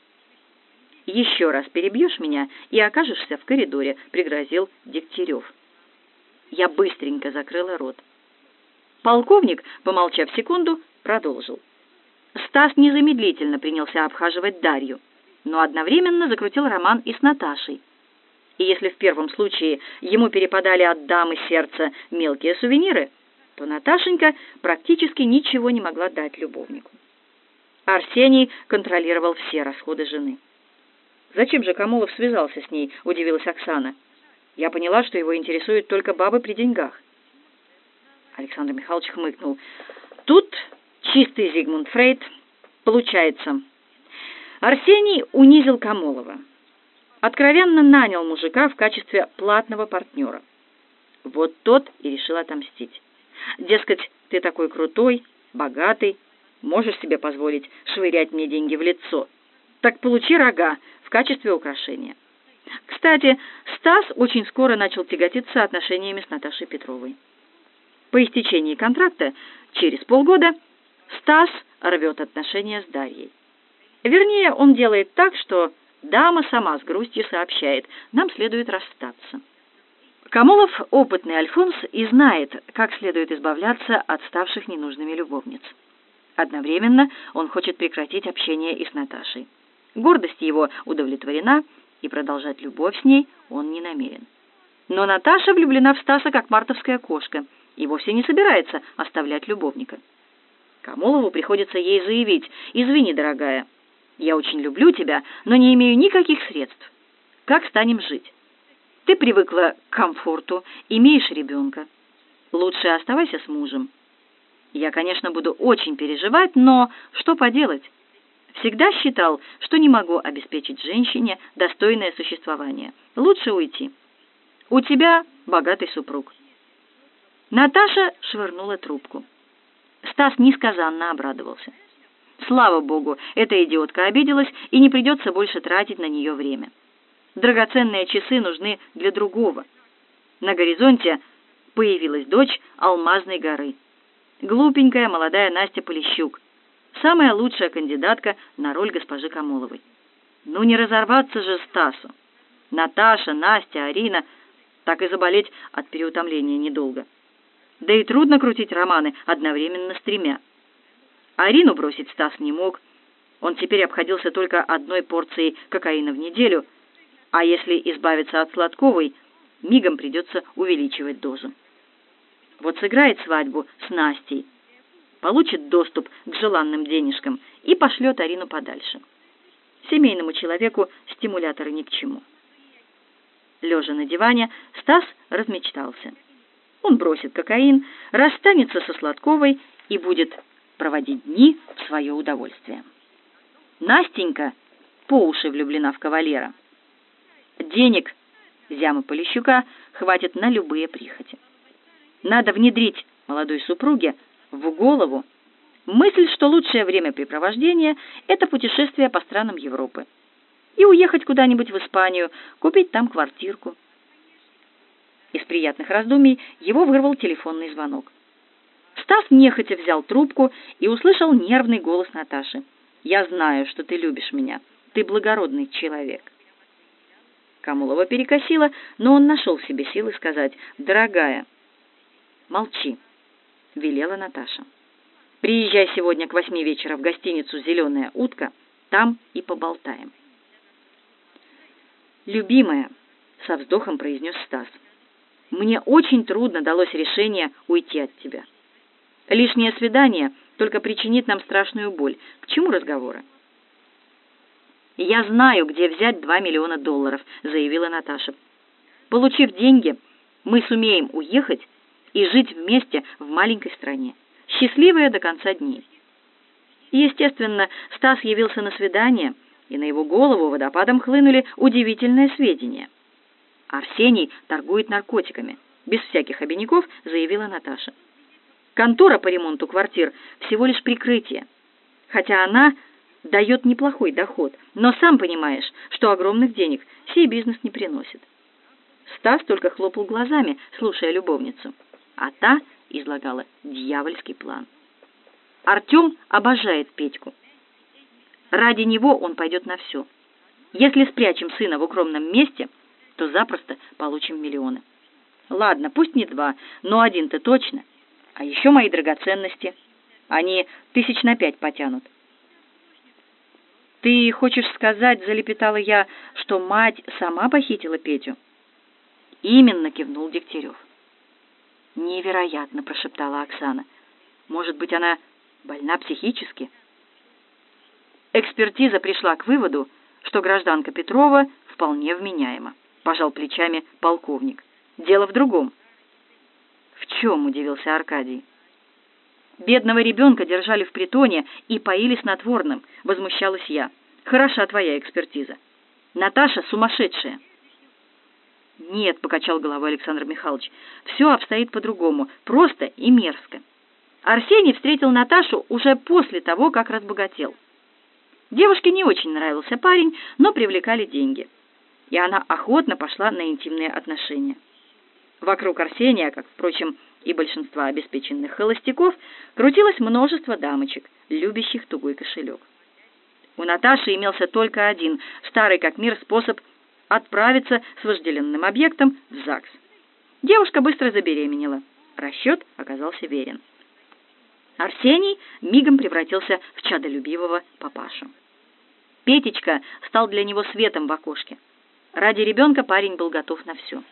«Еще раз перебьешь меня и окажешься в коридоре», — пригрозил Дегтярев. Я быстренько закрыла рот. Полковник, помолчав секунду, продолжил. Стас незамедлительно принялся обхаживать Дарью, но одновременно закрутил роман и с Наташей. И если в первом случае ему перепадали от дамы сердца мелкие сувениры, то Наташенька практически ничего не могла дать любовнику. Арсений контролировал все расходы жены. «Зачем же Камолов связался с ней?» – удивилась Оксана. «Я поняла, что его интересуют только бабы при деньгах». Александр Михайлович хмыкнул. «Тут чистый Зигмунд Фрейд. Получается, Арсений унизил Камолова. Откровенно нанял мужика в качестве платного партнера. Вот тот и решил отомстить. Дескать, ты такой крутой, богатый, можешь себе позволить швырять мне деньги в лицо. Так получи рога в качестве украшения». Кстати, Стас очень скоро начал тяготиться отношениями с Наташей Петровой. По истечении контракта, через полгода, Стас рвет отношения с Дарьей. Вернее, он делает так, что дама сама с грустью сообщает: нам следует расстаться. Камолов — опытный альфонс и знает, как следует избавляться от ставших ненужными любовниц. Одновременно он хочет прекратить общение и с Наташей. Гордость его удовлетворена, и продолжать любовь с ней он не намерен. Но Наташа влюблена в Стаса, как мартовская кошка, и вовсе не собирается оставлять любовника. Камолову приходится ей заявить: «Извини, дорогая, я очень люблю тебя, но не имею никаких средств. Как станем жить? Ты привыкла к комфорту, имеешь ребенка. Лучше оставайся с мужем. Я, конечно, буду очень переживать, но что поделать? Всегда считал, что не могу обеспечить женщине достойное существование. Лучше уйти. У тебя богатый супруг». Наташа швырнула трубку. Стас несказанно обрадовался. Слава богу, эта идиотка обиделась, и не придется больше тратить на нее время. Драгоценные часы нужны для другого. На горизонте появилась дочь Алмазной горы. Глупенькая молодая Настя Полищук, самая лучшая кандидатка на роль госпожи Камоловой. Ну не разорваться же Стасу. Наташа, Настя, Арина, так и заболеть от переутомления недолго. Да и трудно крутить романы одновременно с тремя. Арину бросить Стас не мог. Он теперь обходился только одной порцией кокаина в неделю, а если избавиться от Сладковой, мигом придется увеличивать дозу. Вот сыграет свадьбу с Настей, получит доступ к желанным денежкам и пошлет Арину подальше. Семейному человеку стимуляторы ни к чему. Лежа на диване, Стас размечтался. Он бросит кокаин, расстанется со Сладковой и будет проводить дни в свое удовольствие. Настенька по уши влюблена в кавалера. Денег зямы Полищука хватит на любые прихоти. Надо внедрить молодой супруге в голову мысль, что лучшее времяпрепровождение – это путешествие по странам Европы. И уехать куда-нибудь в Испанию, купить там квартирку. Из приятных раздумий его вырвал телефонный звонок. Стас нехотя взял трубку и услышал нервный голос Наташи. «Я знаю, что ты любишь меня. Ты благородный человек». Камолова перекосила, но он нашел в себе силы сказать: «Дорогая». «Молчи», — велела Наташа. «Приезжай сегодня к восьми вечера в гостиницу «Зеленая утка», там и поболтаем». «Любимая», — со вздохом произнес Стас, — «мне очень трудно далось решение уйти от тебя. Лишнее свидание только причинит нам страшную боль. К чему разговоры?» «Я знаю, где взять два миллиона долларов», — заявила Наташа. «Получив деньги, мы сумеем уехать и жить вместе в маленькой стране, счастливые до конца дней. Естественно, Стас явился на свидание, и на его голову водопадом хлынули удивительные сведения. Арсений торгует наркотиками, без всяких обиняков, заявила Наташа. Контора по ремонту квартир всего лишь прикрытие, хотя она дает неплохой доход, но сам понимаешь, что огромных денег сей бизнес не приносит. Стас только хлопал глазами, слушая любовницу, а та излагала дьявольский план. Артем обожает Петьку. Ради него он пойдет на все. Если спрячем сына в укромном месте, то запросто получим миллионы. Ладно, пусть не два, но один-то точно. А еще мои драгоценности. Они тысяч на пять потянут. «Ты хочешь сказать, — залепетала я, — что мать сама похитила Петю?» «Именно», — кивнул Дегтярев. «Невероятно», — прошептала Оксана. «Может быть, она больна психически?» Экспертиза пришла к выводу, что гражданка Петрова вполне вменяема, пожал плечами полковник. Дело в другом. «В чем?» — удивился Аркадий. «Бедного ребенка держали в притоне и поили снотворным», — возмущалась я. «Хороша твоя экспертиза. Наташа сумасшедшая». «Нет», — покачал головой Александр Михайлович, — «все обстоит по-другому, просто и мерзко. Арсений встретил Наташу уже после того, как разбогател. Девушке не очень нравился парень, но привлекали деньги, и она охотно пошла на интимные отношения. Вокруг Арсения, как, впрочем, и большинства обеспеченных холостяков, крутилось множество дамочек, любящих тугой кошелек. У Наташи имелся только один, старый как мир, способ отправиться с вожделенным объектом в ЗАГС. Девушка быстро забеременела. Расчет оказался верен. Арсений мигом превратился в чадолюбивого папашу. Петечка стал для него светом в окошке. Ради ребенка парень был готов на все.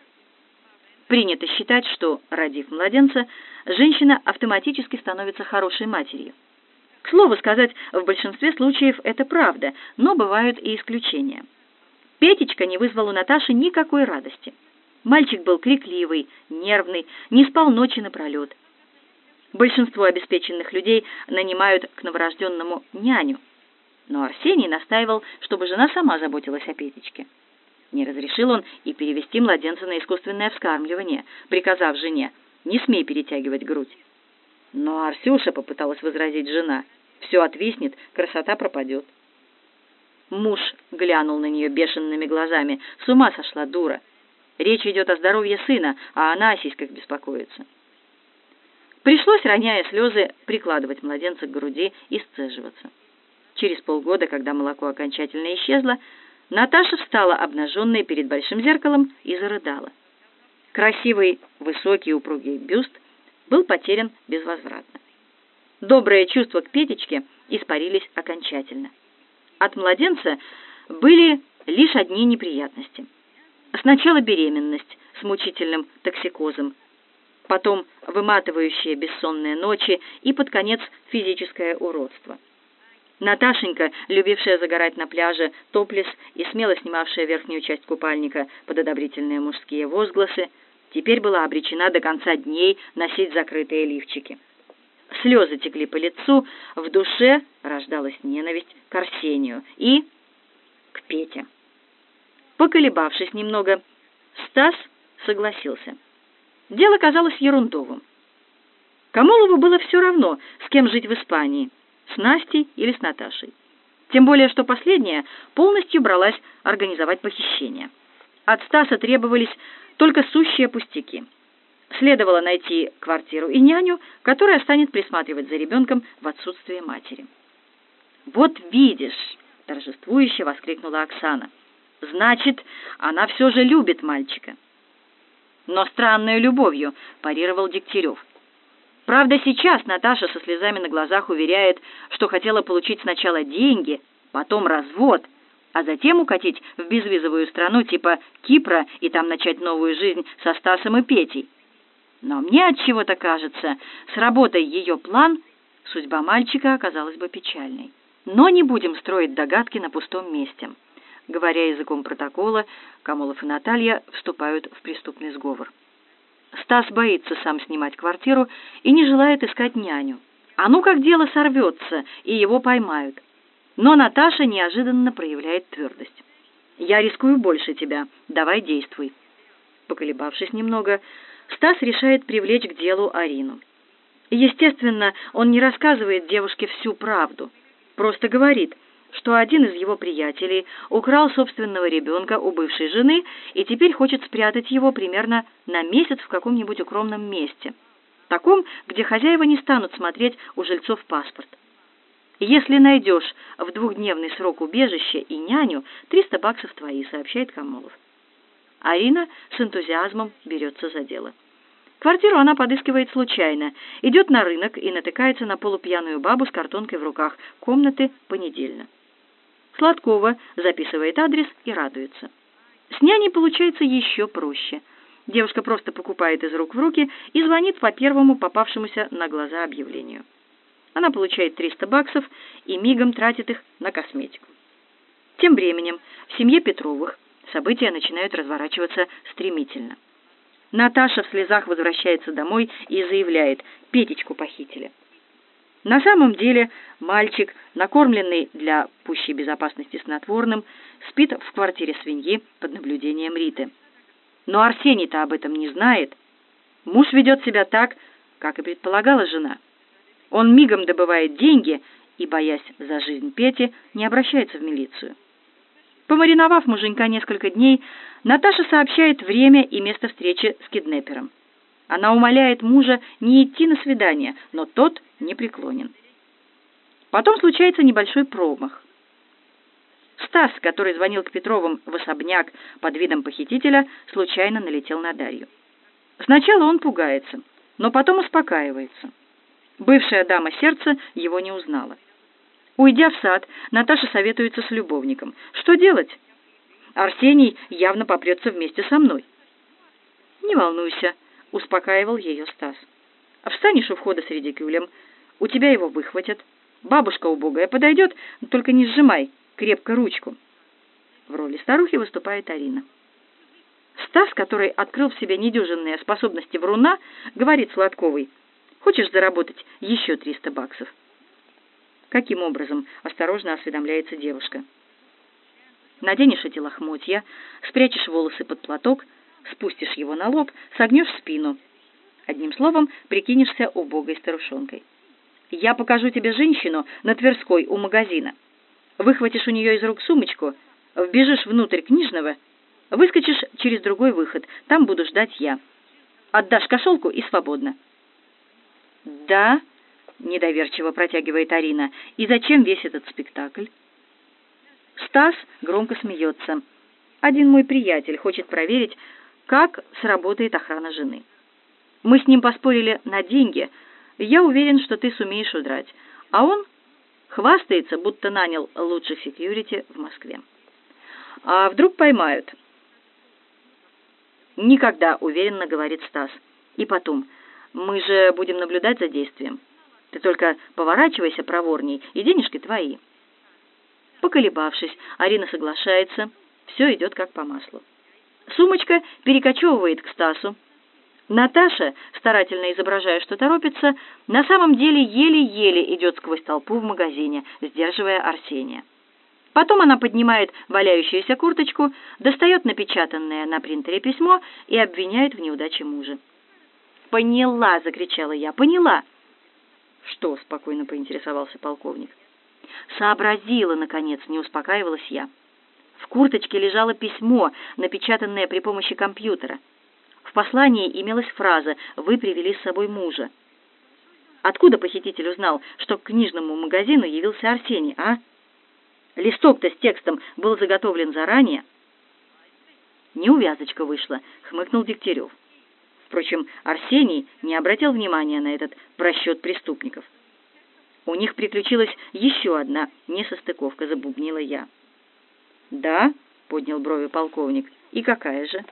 Принято считать, что, родив младенца, женщина автоматически становится хорошей матерью. К слову сказать, в большинстве случаев это правда, но бывают и исключения. Петечка не вызвал у Наташи никакой радости. Мальчик был крикливый, нервный, не спал ночи напролет. Большинство обеспеченных людей нанимают к новорожденному няню, но Арсений настаивал, чтобы жена сама заботилась о Петечке. Не разрешил он и перевести младенца на искусственное вскармливание, приказав жене: «Не смей перетягивать грудь». Но Арсюша, попыталась возразить жена, «все отвиснет, красота пропадет». Муж глянул на нее бешеными глазами. «С ума сошла, дура! Речь идет о здоровье сына, а она о сиськах беспокоится». Пришлось, роняя слезы, прикладывать младенца к груди и сцеживаться. Через полгода, когда молоко окончательно исчезло, Наташа встала обнаженной перед большим зеркалом и зарыдала. Красивый, высокий, упругий бюст был потерян безвозвратно. Добрые чувства к Петечке испарились окончательно. От младенца были лишь одни неприятности. Сначала беременность с мучительным токсикозом, потом выматывающие бессонные ночи и под конец физическое уродство. Наташенька, любившая загорать на пляже топлес и смело снимавшая верхнюю часть купальника под одобрительные мужские возгласы, теперь была обречена до конца дней носить закрытые лифчики. Слезы текли по лицу, в душе рождалась ненависть к Арсению и к Пете. Поколебавшись немного, Стас согласился. Дело казалось ерундовым. Камолову было все равно, с кем жить в Испании, с Настей или с Наташей. Тем более, что последняя полностью бралась организовать похищение. От Стаса требовались только сущие пустяки. Следовало найти квартиру и няню, которая станет присматривать за ребенком в отсутствие матери. «Вот видишь!» — торжествующе воскликнула Оксана. «Значит, она все же любит мальчика». «Но странной любовью», — парировал Дегтярев. Правда, сейчас Наташа со слезами на глазах уверяет, что хотела получить сначала деньги, потом развод, а затем укатить в безвизовую страну типа Кипра и там начать новую жизнь со Стасом и Петей. Но мне отчего-то кажется, сработай ее план, судьба мальчика оказалась бы печальной. Но не будем строить догадки на пустом месте. Говоря языком протокола, Камолов и Наталья вступают в преступный сговор. Стас боится сам снимать квартиру и не желает искать няню. А ну как дело сорвется, и его поймают. Но Наташа неожиданно проявляет твердость. «Я рискую больше тебя. Давай действуй». Поколебавшись немного, Стас решает привлечь к делу Арину. Естественно, он не рассказывает девушке всю правду. Просто говорит, что один из его приятелей украл собственного ребенка у бывшей жены и теперь хочет спрятать его примерно на месяц в каком-нибудь укромном месте. Таком, где хозяева не станут смотреть у жильцов паспорт. «Если найдешь в двухдневный срок убежище и няню, триста баксов твои», — сообщает Камолов. Арина с энтузиазмом берется за дело. Квартиру она подыскивает случайно, идет на рынок и натыкается на полупьяную бабу с картонкой в руках. Комнаты понедельно. Сладкова записывает адрес и радуется. С няней получается еще проще. Девушка просто покупает из рук в руки и звонит по первому попавшемуся на глаза объявлению. Она получает триста баксов и мигом тратит их на косметику. Тем временем в семье Петровых события начинают разворачиваться стремительно. Наташа в слезах возвращается домой и заявляет: Петечку похитили. На самом деле мальчик, накормленный для пущей безопасности снотворным, спит в квартире свиньи под наблюдением Риты. Но Арсений-то об этом не знает. Муж ведет себя так, как и предполагала жена. Он мигом добывает деньги и, боясь за жизнь Пети, не обращается в милицию. Помариновав муженька несколько дней, Наташа сообщает время и место встречи с киднепером. Она умоляет мужа не идти на свидание, но тот не преклонен. Потом случается небольшой промах. Стас, который звонил к Петровым в особняк под видом похитителя, случайно налетел на Дарью. Сначала он пугается, но потом успокаивается. Бывшая дама сердца его не узнала. Уйдя в сад, Наташа советуется с любовником. Что делать? Арсений явно попрется вместе со мной. «Не волнуйся», — успокаивал ее Стас. «Встанешь у входа с редикюлем, у тебя его выхватят. Бабушка убогая подойдет, только не сжимай крепко ручку». В роли старухи выступает Арина. Стас, который открыл в себе недюжинные способности вруна, говорит Сладковой: «Хочешь заработать еще триста баксов?» «Каким образом?» — осторожно осведомляется девушка. «Наденешь эти лохмотья, спрячешь волосы под платок, спустишь его на лоб, согнешь спину. Одним словом, прикинешься убогой старушонкой. Я покажу тебе женщину на Тверской у магазина. Выхватишь у нее из рук сумочку, вбежишь внутрь книжного, выскочишь через другой выход, там буду ждать я. Отдашь кошелку и свободно». «Да?» — недоверчиво протягивает Арина. «И зачем весь этот спектакль?» Стас громко смеется. «Один мой приятель хочет проверить, как сработает охрана жены. Мы с ним поспорили на деньги. Я уверен, что ты сумеешь удрать. А он хвастается, будто нанял лучших секьюрити в Москве. А вдруг поймают?» «Никогда», — уверенно говорит Стас. «И потом, мы же будем наблюдать за действием. Ты только поворачивайся проворней, и денежки твои». Поколебавшись, Арина соглашается. Все идет как по маслу. Сумочка перекочевывает к Стасу. Наташа, старательно изображая, что торопится, на самом деле еле-еле идет сквозь толпу в магазине, сдерживая Арсения. Потом она поднимает валяющуюся курточку, достает напечатанное на принтере письмо и обвиняет в неудаче мужа. «Поняла!» — закричала я. «Поняла!» «Что?» — спокойно поинтересовался полковник. «Сообразила, наконец», — не успокаивалась я. В курточке лежало письмо, напечатанное при помощи компьютера. В послании имелась фраза: «Вы привели с собой мужа». Откуда похититель узнал, что к книжному магазину явился Арсений, а? Листок-то с текстом был заготовлен заранее. «Неувязочка вышла», — хмыкнул Дегтярев. Впрочем, Арсений не обратил внимания на этот просчет преступников. «У них приключилась еще одна несостыковка», — забубнила я. «Да?» — поднял брови полковник. «И какая же?»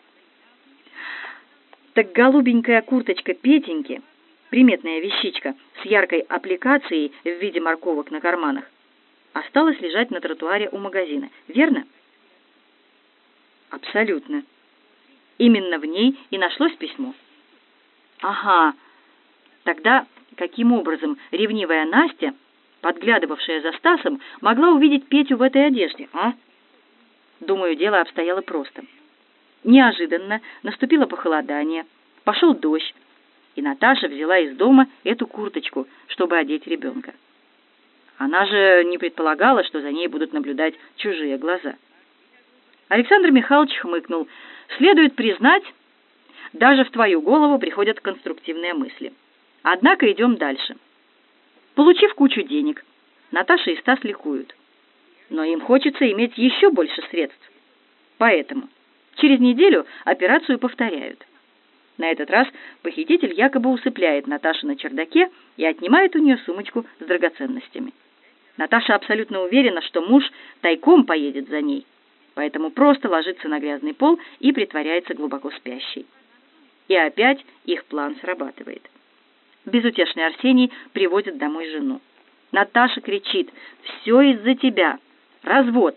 «Так голубенькая курточка Петеньки, приметная вещичка с яркой аппликацией в виде морковок на карманах, осталась лежать на тротуаре у магазина, верно?» «Абсолютно. Именно в ней и нашлось письмо». «Ага, тогда Каким образом ревнивая Настя, подглядывавшая за Стасом, могла увидеть Петю в этой одежде, а? Думаю, дело обстояло просто. Неожиданно наступило похолодание, пошел дождь, и Наташа взяла из дома эту курточку, чтобы одеть ребенка. Она же не предполагала, что за ней будут наблюдать чужие глаза. Александр Михайлович хмыкнул. Следует признать, даже в твою голову приходят конструктивные мысли. Однако идем дальше. Получив кучу денег, Наташа и Стас ликуют. Но им хочется иметь еще больше средств. Поэтому через неделю операцию повторяют. На этот раз похититель якобы усыпляет Наташу на чердаке и отнимает у нее сумочку с драгоценностями. Наташа абсолютно уверена, что муж тайком поедет за ней, поэтому просто ложится на грязный пол и притворяется глубоко спящей. И опять их план срабатывает. Безутешный Арсений приводит домой жену. Наташа кричит: «Все из-за тебя! Развод!»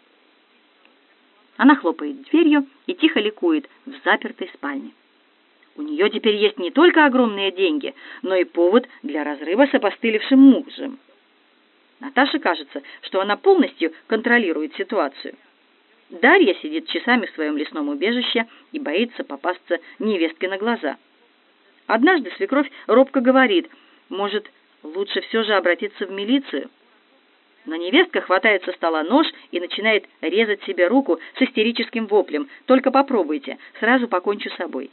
Она хлопает дверью и тихо ликует в запертой спальне. У нее теперь есть не только огромные деньги, но и повод для разрыва с опостылевшим мужем. Наташе кажется, что она полностью контролирует ситуацию. Дарья сидит часами в своем лесном убежище и боится попасться невестке на глаза. Однажды свекровь робко говорит: может, лучше все же обратиться в милицию? Но невестка хватает со стола нож и начинает резать себе руку с истерическим воплем: «Только попробуйте, сразу покончу с собой».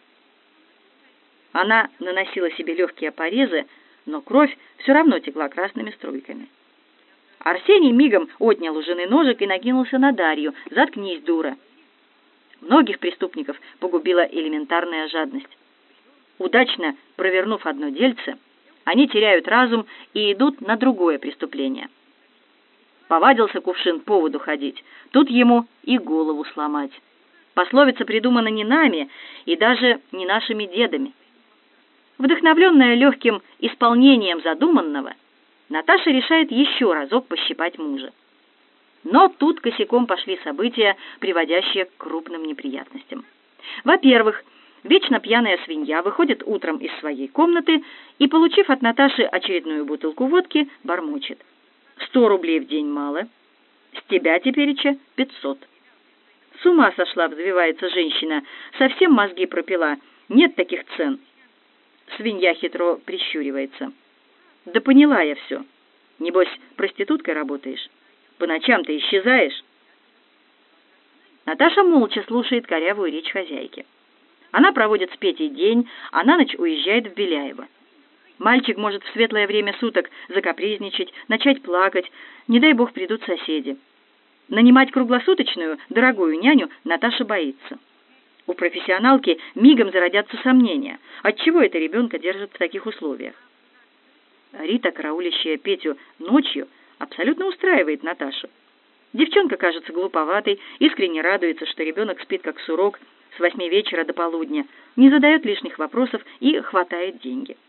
Она наносила себе легкие порезы, но кровь все равно текла красными струйками. Арсений мигом отнял у жены ножик и накинулся на Дарью: «Заткнись, дура!» Многих преступников погубила элементарная жадность. Удачно провернув одно дельце, они теряют разум и идут на другое преступление. Повадился кувшин по воду ходить, тут ему и голову сломать. Пословица придумана не нами и даже не нашими дедами. Вдохновленная легким исполнением задуманного, Наташа решает еще разок пощипать мужа. Но тут косяком пошли события, приводящие к крупным неприятностям. Во-первых, вечно пьяная свинья выходит утром из своей комнаты и, получив от Наташи очередную бутылку водки, бормочет: «Сто рублей в день мало, с тебя тепереча пятьсот». С ума сошла, взвивается женщина, совсем мозги пропила, нет таких цен. Свинья хитро прищуривается: «Да поняла я все. Небось, проституткой работаешь? По ночам ты исчезаешь?» Наташа молча слушает корявую речь хозяйки. Она проводит с Петей день, а на ночь уезжает в Беляево. Мальчик может в светлое время суток закапризничать, начать плакать, не дай бог придут соседи. Нанимать круглосуточную, дорогую няню Наташа боится. У профессионалки мигом зародятся сомнения, отчего это ребенка держат в таких условиях. Рита, караулящая Петю ночью, абсолютно устраивает Наташу. Девчонка кажется глуповатой, искренне радуется, что ребенок спит как сурок с восьми вечера до полудня, не задает лишних вопросов и хватает деньги.